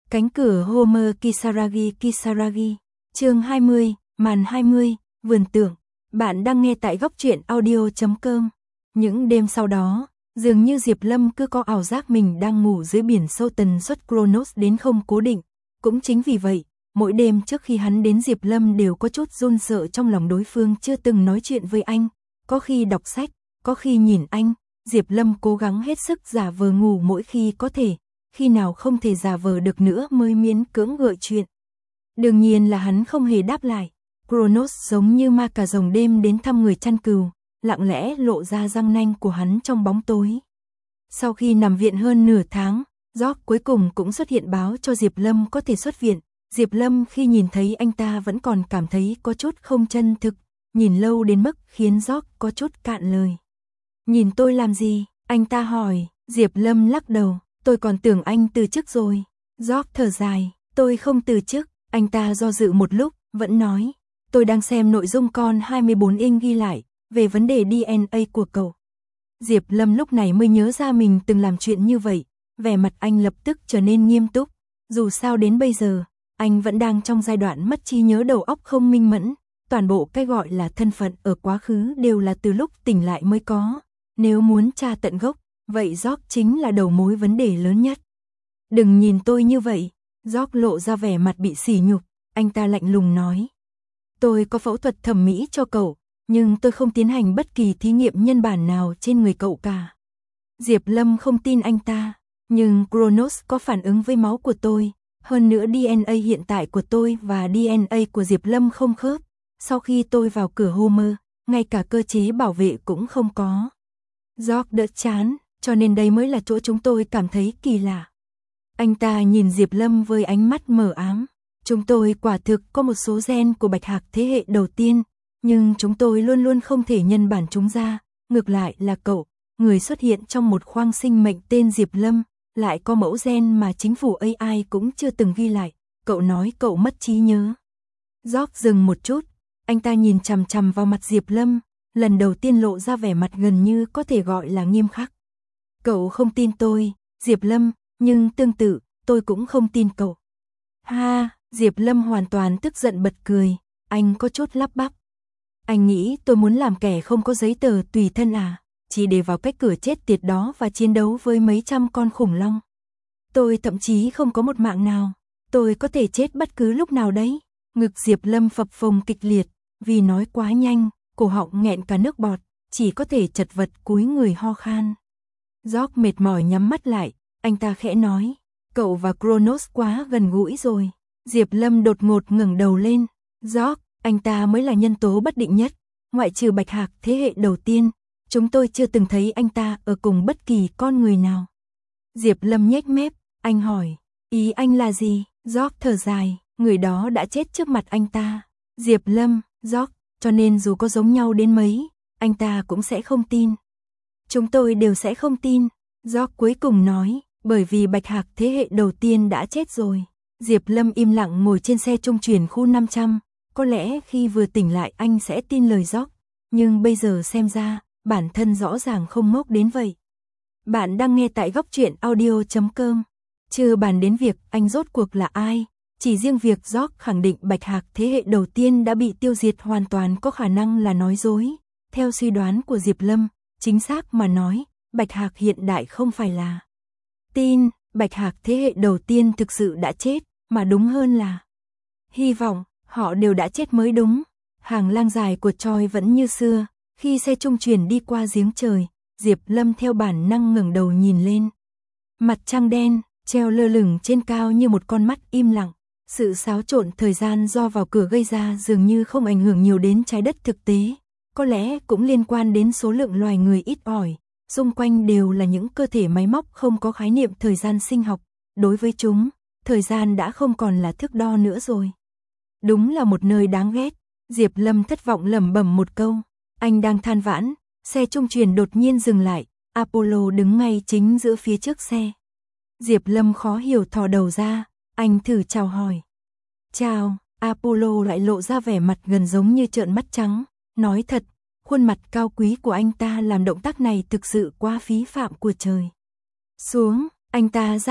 Cánh cửa Homer Kisaragi. Chương 20, màn 20, vườn tưởng. Bạn đang nghe tại góc truyện audio.com. Những đêm sau đó, dường như Diệp Lâm cứ có ảo giác mình đang ngủ dưới biển sâu, tần suất Kronos đến không cố định. Cũng chính vì vậy, mỗi đêm trước khi hắn đến Diệp Lâm đều có chút run sợ trong lòng. Đối phương chưa từng nói chuyện với anh, có khi đọc sách, có khi nhìn anh. Diệp Lâm cố gắng hết sức giả vờ ngủ mỗi khi có thể, khi nào không thể giả vờ được nữa mới miễn cưỡng gợi chuyện. Đương nhiên là hắn không hề đáp lại. Kronos giống như ma cà rồng đêm đến thăm người chăn cừu, lặng lẽ lộ ra răng nanh của hắn trong bóng tối. Sau khi nằm viện hơn nửa tháng, George cuối cùng cũng xuất hiện báo cho Diệp Lâm có thể xuất viện. Diệp Lâm khi nhìn thấy anh ta vẫn còn cảm thấy có chút không chân thực, nhìn lâu đến mức khiến George có chút cạn lời. Nhìn tôi làm gì? Anh ta hỏi. Diệp Lâm lắc đầu. Tôi còn tưởng anh từ chức rồi. George thở dài. Tôi không từ chức. Anh ta do dự một lúc, vẫn nói. Tôi đang xem nội dung con 24 inch ghi lại về vấn đề DNA của cậu. Diệp Lâm lúc này mới nhớ ra mình từng làm chuyện như vậy. Vẻ mặt anh lập tức trở nên nghiêm túc. Dù sao đến bây giờ, anh vẫn đang trong giai đoạn mất trí nhớ, đầu óc không minh mẫn. Toàn bộ cái gọi là thân phận ở quá khứ đều là từ lúc tỉnh lại mới có. Nếu muốn tra tận gốc, vậy George chính là đầu mối vấn đề lớn nhất. Đừng nhìn tôi như vậy. George lộ ra vẻ mặt bị sỉ nhục. Anh ta lạnh lùng nói. Tôi có phẫu thuật thẩm mỹ cho cậu, nhưng tôi không tiến hành bất kỳ thí nghiệm nhân bản nào trên người cậu cả. Diệp Lâm không tin anh ta. Nhưng Kronos có phản ứng với máu của tôi. Hơn nữa DNA hiện tại của tôi và DNA của Diệp Lâm không khớp. Sau khi tôi vào cửa Homer, ngay cả cơ chế bảo vệ cũng không có. George đỡ chán, cho nên đây mới là chỗ chúng tôi cảm thấy kỳ lạ. Anh ta nhìn Diệp Lâm với ánh mắt mờ ám. Chúng tôi quả thực có một số gen của bạch hạc thế hệ đầu tiên, nhưng chúng tôi luôn luôn không thể nhân bản chúng ra. Ngược lại là cậu, người xuất hiện trong một khoang sinh mệnh tên Diệp Lâm, lại có mẫu gen mà chính phủ AI cũng chưa từng ghi lại. Cậu nói cậu mất trí nhớ. George dừng một chút, anh ta nhìn chằm chằm vào mặt Diệp Lâm, lần đầu tiên lộ ra vẻ mặt gần như có thể gọi là nghiêm khắc. Cậu không tin tôi, Diệp Lâm, nhưng tương tự, tôi cũng không tin cậu. Ha, Diệp Lâm hoàn toàn tức giận bật cười, anh có chút lắp bắp. Anh nghĩ tôi muốn làm kẻ không có giấy tờ tùy thân à, chỉ để vào cái cửa chết tiệt đó và chiến đấu với mấy trăm con khủng long. Tôi thậm chí không có một mạng nào, tôi có thể chết bất cứ lúc nào đấy. Ngực Diệp Lâm phập phồng kịch liệt, vì nói quá nhanh, cổ họng nghẹn cả nước bọt, chỉ có thể chật vật cúi người ho khan. George mệt mỏi nhắm mắt lại, anh ta khẽ nói, cậu và Kronos quá gần gũi rồi. Diệp Lâm đột ngột ngẩng đầu lên. George, anh ta mới là nhân tố bất định nhất, ngoại trừ bạch hạc thế hệ đầu tiên, chúng tôi chưa từng thấy anh ta ở cùng bất kỳ con người nào. Diệp Lâm nhếch mép, anh hỏi, ý anh là gì? George thở dài, người đó đã chết trước mặt anh ta. Diệp Lâm, George, cho nên dù có giống nhau đến mấy, anh ta cũng sẽ không tin. Chúng tôi đều sẽ không tin. George cuối cùng nói, bởi vì bạch hạc thế hệ đầu tiên đã chết rồi. Diệp Lâm im lặng ngồi trên xe trung chuyển khu 500, có lẽ khi vừa tỉnh lại anh sẽ tin lời George, nhưng bây giờ xem ra, bản thân rõ ràng không ngốc đến vậy. Bạn đang nghe tại góc truyện audio.com. Chưa bàn đến việc anh rốt cuộc là ai, chỉ riêng việc George khẳng định bạch hạc thế hệ đầu tiên đã bị tiêu diệt hoàn toàn có khả năng là nói dối. Theo suy đoán của Diệp Lâm, chính xác mà nói, bạch hạc hiện đại không phải là tin, bạch hạc thế hệ đầu tiên thực sự đã chết, mà đúng hơn là hy vọng, họ đều đã chết mới đúng. Hàng lang dài của Troy vẫn như xưa, khi xe trung chuyển đi qua giếng trời, Diệp Lâm theo bản năng ngẩng đầu nhìn lên. Mặt trăng đen, treo lơ lửng trên cao như một con mắt im lặng. Sự xáo trộn thời gian do vào cửa gây ra dường như không ảnh hưởng nhiều đến trái đất thực tế. Có lẽ cũng liên quan đến số lượng loài người ít ỏi. Xung quanh đều là những cơ thể máy móc không có khái niệm thời gian sinh học. Đối với chúng, thời gian đã không còn là thước đo nữa rồi. Đúng là một nơi đáng ghét. Diệp Lâm thất vọng lẩm bẩm một câu. Anh đang than vãn, xe trung chuyển đột nhiên dừng lại. Apollo đứng ngay chính giữa phía trước xe. Diệp Lâm khó hiểu thò đầu ra, anh thử chào hỏi. Chào, Apollo lại lộ ra vẻ mặt gần giống như trợn mắt trắng. Nói thật, khuôn mặt cao quý của anh ta làm động tác này thực sự quá phí phạm của trời. Xuống, anh ta ra lệnh,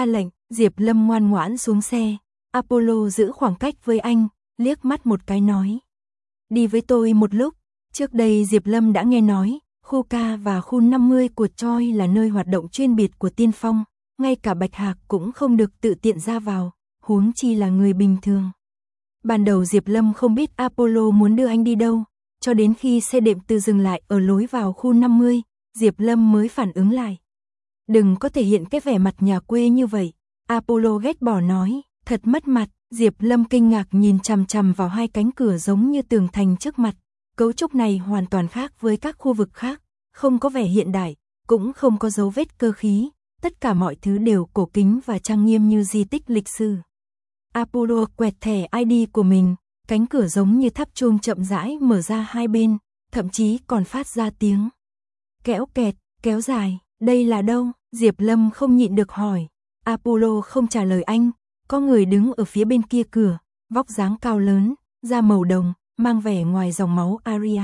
Diệp Lâm ngoan ngoãn xuống xe, Apollo giữ khoảng cách với anh, liếc mắt một cái nói. Đi với tôi một lúc. Trước đây Diệp Lâm đã nghe nói, khu K và khu 50 của Choi là nơi hoạt động chuyên biệt của Tiên Phong, ngay cả Bạch Hạc cũng không được tự tiện ra vào, huống chi là người bình thường. Ban đầu Diệp Lâm không biết Apollo muốn đưa anh đi đâu, cho đến khi xe đệm từ dừng lại ở lối vào khu 50, Diệp Lâm mới phản ứng lại. Đừng có thể hiện cái vẻ mặt nhà quê như vậy, Apollo ghét bỏ nói, thật mất mặt. Diệp Lâm kinh ngạc nhìn chằm chằm vào hai cánh cửa giống như tường thành trước mặt, cấu trúc này hoàn toàn khác với các khu vực khác, không có vẻ hiện đại, cũng không có dấu vết cơ khí, tất cả mọi thứ đều cổ kính và trang nghiêm như di tích lịch sử. Apollo quẹt thẻ ID của mình, cánh cửa giống như tháp chuông chậm rãi mở ra hai bên, thậm chí còn phát ra tiếng kéo kẹt, kéo dài. Đây là đâu? Diệp Lâm không nhịn được hỏi. Apollo không trả lời anh. Có người đứng ở phía bên kia cửa, vóc dáng cao lớn, da màu đồng, mang vẻ ngoài dòng máu Arya.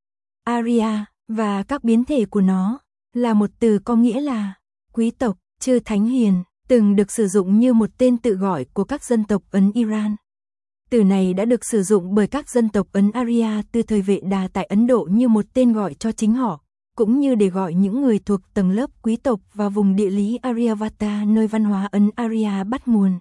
Arya và các biến thể của nó là một từ có nghĩa là quý tộc, chư thánh hiền, từng được sử dụng như một tên tự gọi của các dân tộc Ấn Iran. Từ này đã được sử dụng bởi các dân tộc Ấn Arya từ thời Vệ Đà tại Ấn Độ như một tên gọi cho chính họ, cũng như để gọi những người thuộc tầng lớp quý tộc và vùng địa lý Aryavata nơi văn hóa Ấn Arya bắt nguồn.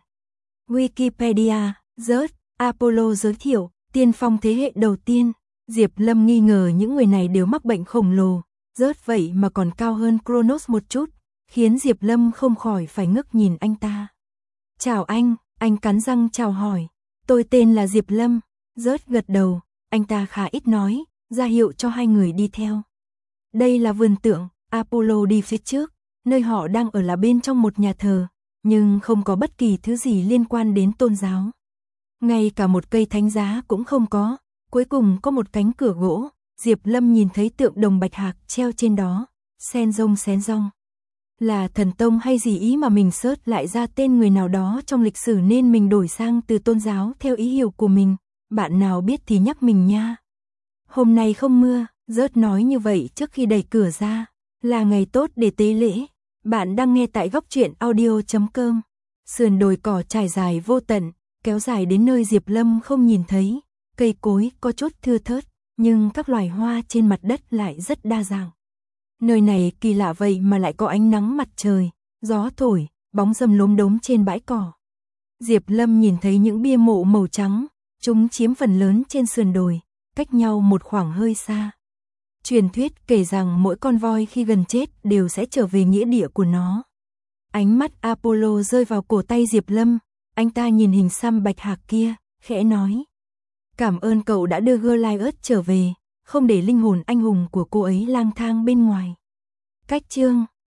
Wikipedia, Zeus, Apollo giới thiệu, tiên phong thế hệ đầu tiên. Diệp Lâm nghi ngờ những người này đều mắc bệnh khổng lồ, Zeus vậy mà còn cao hơn Kronos một chút, khiến Diệp Lâm không khỏi phải ngước nhìn anh ta. Chào anh cắn răng chào hỏi. Tôi tên là Diệp Lâm. Zeus gật đầu, anh ta khá ít nói, ra hiệu cho hai người đi theo. Đây là vườn tượng, Apollo đi phía trước, nơi họ đang ở là bên trong một nhà thờ, nhưng không có bất kỳ thứ gì liên quan đến tôn giáo. Ngay cả một cây thánh giá cũng không có, cuối cùng có một cánh cửa gỗ, Diệp Lâm nhìn thấy tượng đồng Bạch Hạc treo trên đó, xén rong. Là thần tông hay gì ý mà mình search lại ra tên người nào đó trong lịch sử nên mình đổi sang từ tôn giáo theo ý hiểu của mình, bạn nào biết thì nhắc mình nha. Hôm nay không mưa, Rớt nói như vậy trước khi đẩy cửa ra, là ngày tốt để tế lễ. Bạn đang nghe tại góc truyện audio.com. Sườn đồi cỏ trải dài vô tận, kéo dài đến nơi Diệp Lâm không nhìn thấy, cây cối có chút thưa thớt, nhưng các loài hoa trên mặt đất lại rất đa dạng. Nơi này kỳ lạ vậy mà lại có ánh nắng mặt trời, gió thổi, bóng râm lốm đốm trên bãi cỏ. Diệp Lâm nhìn thấy những bia mộ màu trắng, chúng chiếm phần lớn trên sườn đồi, cách nhau một khoảng hơi xa. Truyền thuyết kể rằng mỗi con voi khi gần chết đều sẽ trở về nghĩa địa của nó. Ánh mắt Apollo rơi vào cổ tay Diệp Lâm, anh ta nhìn hình xăm Bạch Hạc kia, khẽ nói. Cảm ơn cậu đã đưa Goliath trở về, không để linh hồn anh hùng của cô ấy lang thang bên ngoài. Cách chương